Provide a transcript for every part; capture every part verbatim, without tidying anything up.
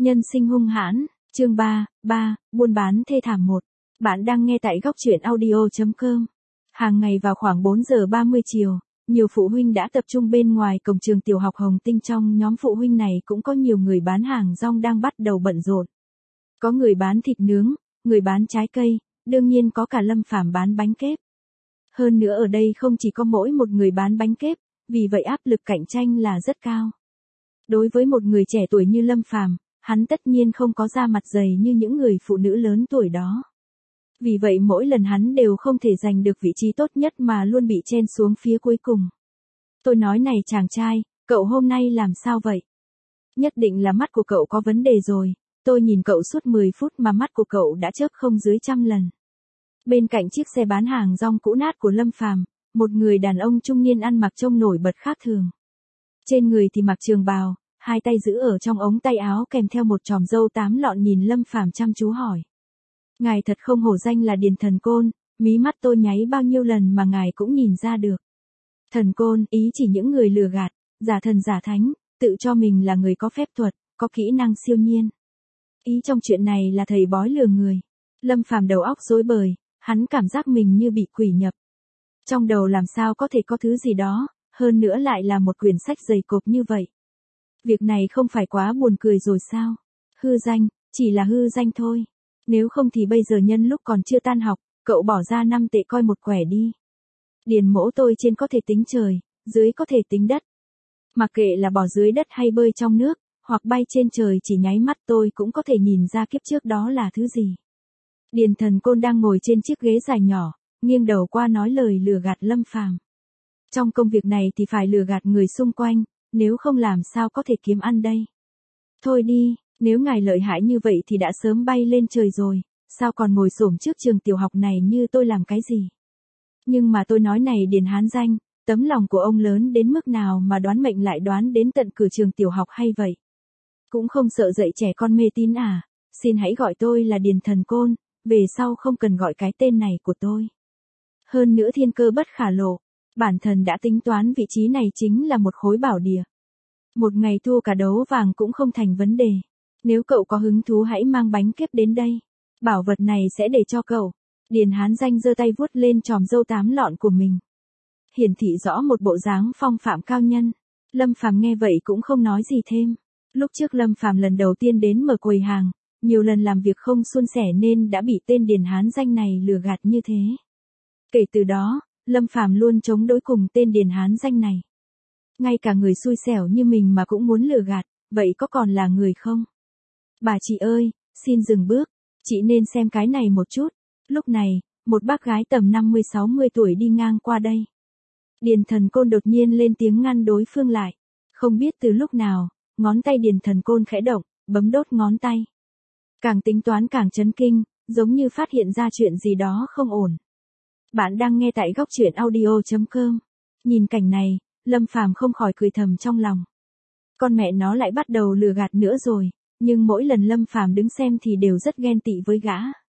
Nhân sinh hung hãn, chương ba, ba, buôn bán thê thảm một. Bạn đang nghe tại góc truyện audio chấm com. Hàng ngày vào khoảng bốn giờ ba mươi chiều, nhiều phụ huynh đã tập trung bên ngoài cổng trường tiểu học Hồng Tinh. Trong nhóm phụ huynh này cũng có nhiều người bán hàng rong đang bắt đầu bận rộn. Có người bán thịt nướng, người bán trái cây, đương nhiên có cả Lâm Phàm bán bánh kép. Hơn nữa ở đây không chỉ có mỗi một người bán bánh kép, vì vậy áp lực cạnh tranh là rất cao. Đối với một người trẻ tuổi như Lâm Phàm, hắn tất nhiên không có da mặt dày như những người phụ nữ lớn tuổi đó. Vì vậy mỗi lần hắn đều không thể giành được vị trí tốt nhất mà luôn bị chen xuống phía cuối cùng. Tôi nói này chàng trai, cậu hôm nay làm sao vậy? Nhất định là mắt của cậu có vấn đề rồi, tôi nhìn cậu suốt mười phút mà mắt của cậu đã chớp không dưới trăm lần. Bên cạnh chiếc xe bán hàng rong cũ nát của Lâm Phàm, một người đàn ông trung niên ăn mặc trông nổi bật khác thường. Trên người thì mặc trường bào, hai tay giữ ở trong ống tay áo kèm theo một chòm râu tám lọn, nhìn Lâm Phàm chăm chú hỏi. Ngài thật không hổ danh là Điền Thần Côn, mí mắt tôi nháy bao nhiêu lần mà ngài cũng nhìn ra được. Thần Côn ý chỉ những người lừa gạt, giả thần giả thánh, tự cho mình là người có phép thuật, có kỹ năng siêu nhiên. Ý trong chuyện này là thầy bói lừa người. Lâm Phàm đầu óc rối bời, hắn cảm giác mình như bị quỷ nhập. Trong đầu làm sao có thể có thứ gì đó, hơn nữa lại là một quyển sách dày cộp như vậy. Việc này không phải quá buồn cười rồi sao? Hư danh, chỉ là hư danh thôi. Nếu không thì bây giờ nhân lúc còn chưa tan học, cậu bỏ ra năm tệ coi một quẻ đi. Điền mỗ tôi trên có thể tính trời, dưới có thể tính đất. Mặc kệ là bỏ dưới đất hay bơi trong nước, hoặc bay trên trời, chỉ nháy mắt tôi cũng có thể nhìn ra kiếp trước đó là thứ gì. Điền Thần Côn đang ngồi trên chiếc ghế dài nhỏ, nghiêng đầu qua nói lời lừa gạt Lâm Phàm. Trong công việc này thì phải lừa gạt người xung quanh, nếu không làm sao có thể kiếm ăn đây. Thôi đi, nếu ngài lợi hại như vậy thì đã sớm bay lên trời rồi, sao còn ngồi xổm trước trường tiểu học này như tôi làm cái gì. Nhưng mà tôi nói này Điền Hán Danh, tấm lòng của ông lớn đến mức nào mà đoán mệnh lại đoán đến tận cửa trường tiểu học hay vậy? Cũng không sợ dạy trẻ con mê tín à? Xin hãy gọi tôi là Điền Thần Côn, về sau không cần gọi cái tên này của tôi. Hơn nữa thiên cơ bất khả lộ, bản thân đã tính toán vị trí này chính là một khối bảo địa. Một ngày thua cả đấu vàng cũng không thành vấn đề. Nếu cậu có hứng thú hãy mang bánh kép đến đây. Bảo vật này sẽ để cho cậu. Điền Hán Danh giơ tay vuốt lên chòm râu tám lọn của mình. Hiển thị rõ một bộ dáng phong phạm cao nhân. Lâm Phàm nghe vậy cũng không nói gì thêm. Lúc trước Lâm Phàm lần đầu tiên đến mở quầy hàng, nhiều lần làm việc không suôn sẻ nên đã bị tên Điền Hán Danh này lừa gạt như thế. Kể từ đó, Lâm Phàm luôn chống đối cùng tên Điền Hán Danh này. Ngay cả người xui xẻo như mình mà cũng muốn lừa gạt, vậy có còn là người không? Bà chị ơi, xin dừng bước, chị nên xem cái này một chút. Lúc này, một bác gái tầm năm mươi sáu mươi tuổi đi ngang qua đây. Điền Thần Côn đột nhiên lên tiếng ngăn đối phương lại. Không biết từ lúc nào, ngón tay Điền Thần Côn khẽ động, bấm đốt ngón tay. Càng tính toán càng chấn kinh, giống như phát hiện ra chuyện gì đó không ổn. Bạn đang nghe tại góc truyện audio chấm com. Nhìn cảnh này, Lâm Phàm không khỏi cười thầm trong lòng. Con mẹ nó lại bắt đầu lừa gạt nữa rồi, nhưng mỗi lần Lâm Phàm đứng xem thì đều rất ghen tị với gã.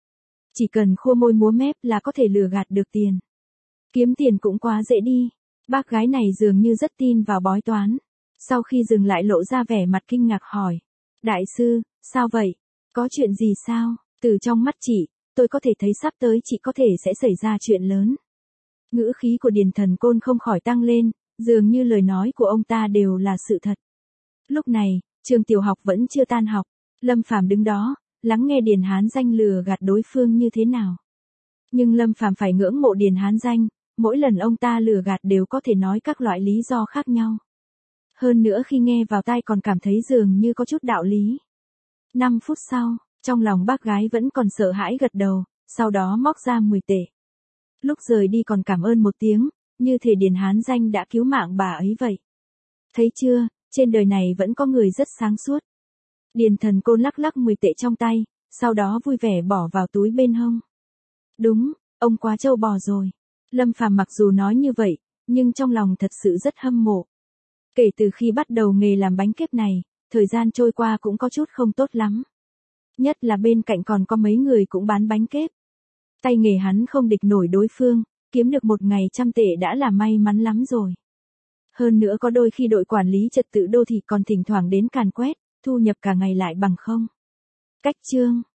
Chỉ cần khua môi múa mép là có thể lừa gạt được tiền. Kiếm tiền cũng quá dễ đi. Bác gái này dường như rất tin vào bói toán. Sau khi dừng lại lộ ra vẻ mặt kinh ngạc hỏi. Đại sư, sao vậy? Có chuyện gì sao? Từ trong mắt chị, tôi có thể thấy sắp tới chị có thể sẽ xảy ra chuyện lớn. Ngữ khí của Điền Thần Côn không khỏi tăng lên, dường như lời nói của ông ta đều là sự thật. Lúc này, trường tiểu học vẫn chưa tan học. Lâm Phàm đứng đó, lắng nghe Điền Hán Danh lừa gạt đối phương như thế nào. Nhưng Lâm Phàm phải ngưỡng mộ Điền Hán Danh, mỗi lần ông ta lừa gạt đều có thể nói các loại lý do khác nhau. Hơn nữa khi nghe vào tai còn cảm thấy dường như có chút đạo lý. năm phút sau, trong lòng bác gái vẫn còn sợ hãi gật đầu, sau đó móc ra mười tệ. Lúc rời đi còn cảm ơn một tiếng, như thể Điền Hán Danh đã cứu mạng bà ấy vậy. Thấy chưa, trên đời này vẫn có người rất sáng suốt. Điền Thần Côn lắc lắc mười tệ trong tay, sau đó vui vẻ bỏ vào túi bên hông. Đúng, ông quá trâu bò rồi. Lâm Phàm mặc dù nói như vậy, nhưng trong lòng thật sự rất hâm mộ. Kể từ khi bắt đầu nghề làm bánh kép này, thời gian trôi qua cũng có chút không tốt lắm. Nhất là bên cạnh còn có mấy người cũng bán bánh kép. Tay nghề hắn không địch nổi đối phương, kiếm được một ngày trăm tệ đã là may mắn lắm rồi. Hơn nữa có đôi khi đội quản lý trật tự đô thị còn thỉnh thoảng đến càn quét, thu nhập cả ngày lại bằng không. Cách chương